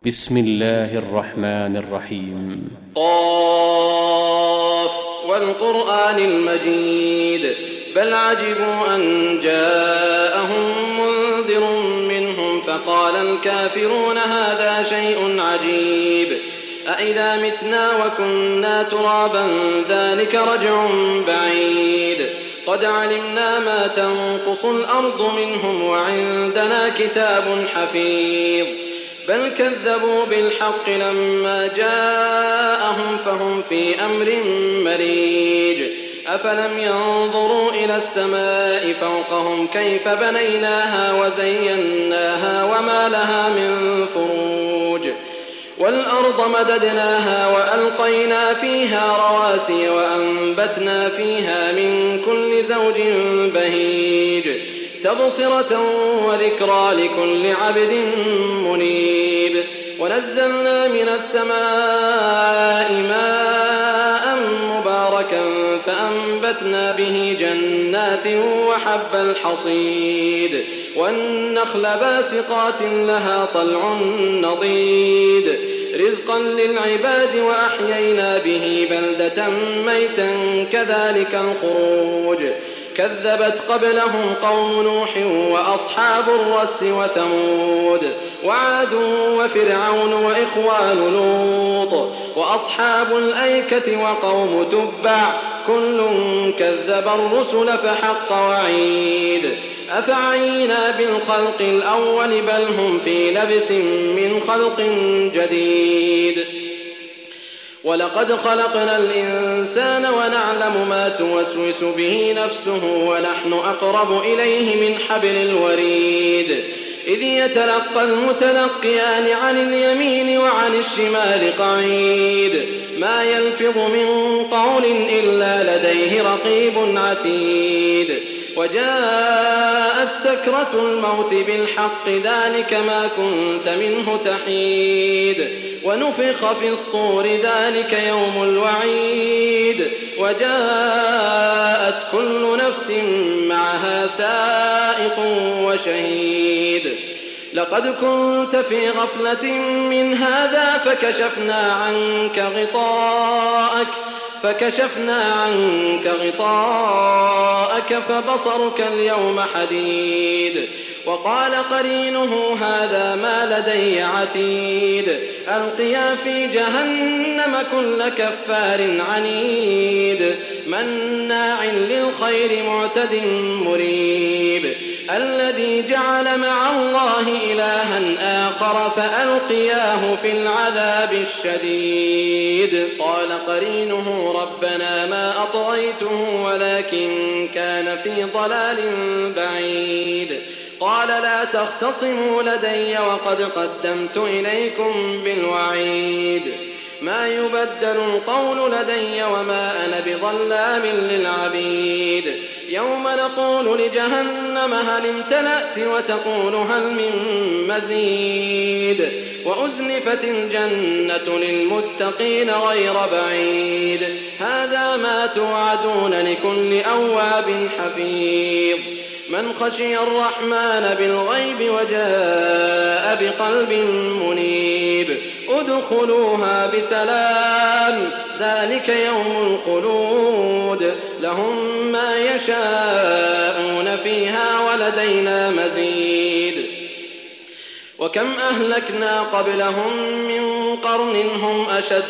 بسم الله الرحمن الرحيم. قاف والقرآن المجيد بل عجبوا أن جاءهم منذر منهم فقال الكافرون هذا شيء عجيب أإذا متنا وكنا ترابا ذلك رجع بعيد قد علمنا ما تنقص الأرض منهم وعندنا كتاب حفيظ بل كذبوا بالحق لما جاءهم فهم في أمر مريج أفلم ينظروا إلى السماء فوقهم كيف بنيناها وزيناها وما لها من فروج والأرض مددناها وألقينا فيها رواسي وأنبتنا فيها من كل زوج بهيج تبصرة وذكرى لكل عبد منيب ونزلنا من السماء ماء مباركا فأنبتنا به جنات وحب الحصيد والنخل باسقات لها طلع نضيد رزقا للعباد وأحيينا به بلدة ميتا كذلك الخروج كذبت قبلهم قوم نوح وأصحاب الرس وثمود وعاد وفرعون وإخوان لوط وأصحاب الأيكة وقوم تبع كل كذب الرسل فحق وعيد أفعينا بالخلق الأول بل هم في لبس من خلق جديد ولقد خلقنا الإنسان ونعلم ما توسوس به نفسه ونحن أقرب إليه من حبل الوريد إذ يتلقى المتلقيان عن اليمين وعن الشمال قعيد ما يلفظ من قول إلا لديه رقيب عتيد وجاءت سكرة الموت بالحق ذلك ما كنت منه تحيد ونفخ في الصور ذلك يوم الوعيد وجاءت كل نفس معها سائق وشهيد لقد كنت في غفلة من هذا فكشفنا عنك غطاءك فبصرك اليوم حديد وقال قرينه هذا ما لدي عتيد ألقيا في جهنم كل كفار عنيد مناع للخير معتد مريب الذي جعل مع الله إلها آخر فألقياه في العذاب الشديد قال قرينه ربنا ما أطغيته ولكن كان في ضلال بعيد قال لا تختصموا لدي وقد قدمت إليكم بالوعيد ما يبدل القول لدي وما أنا بظلام للعبيد يوم نقول لجهنم هل امتلأت وتقول هل من مزيد وأزلفت الجنة للمتقين غير بعيد هذا ما توعدون لكل أواب حفيظ من خشي الرحمن بالغيب وجاء بقلب منيب ادخلوها بسلام ذلك يوم الخلود لهم ما يشاءون فيها ولدينا مزيد وكم أهلكنا قبلهم من قرن هم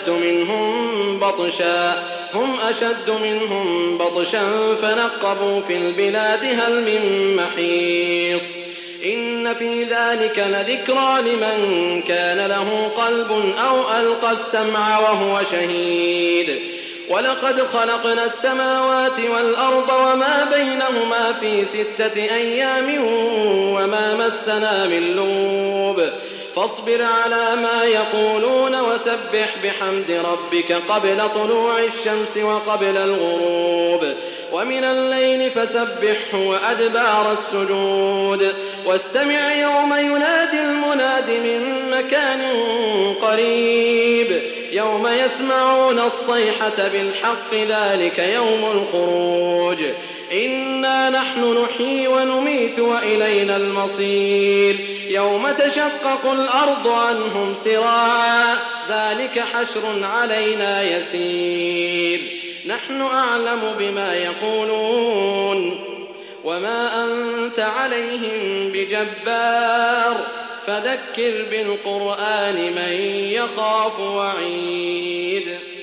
أشد منهم بطشا فنقبوا في البلاد هل من محيص إن في ذلك لذكرى لمن كان له قلب أو ألقى السمع وهو شهيد ولقد خلقنا السماوات والأرض وما بينهما في 6 أيام وما مسنا من لغوب فاصبر على ما يقولون وسبح بحمد ربك قبل طلوع الشمس وقبل الغروب ومن الليل فسبحه وأدبار السجود واستمع يوم ينادي المناد من مكان قريب يوم يسمعون الصيحة بالحق ذلك يوم الخروج إنا نحن نحيي ونميت وإلينا المصير يوم تشقق الأرض عنهم سراعا ذلك حشر علينا يسير نحن أعلم بما يقولون وما أنت عليهم بجبار فذكر بالقرآن من يخاف وعيد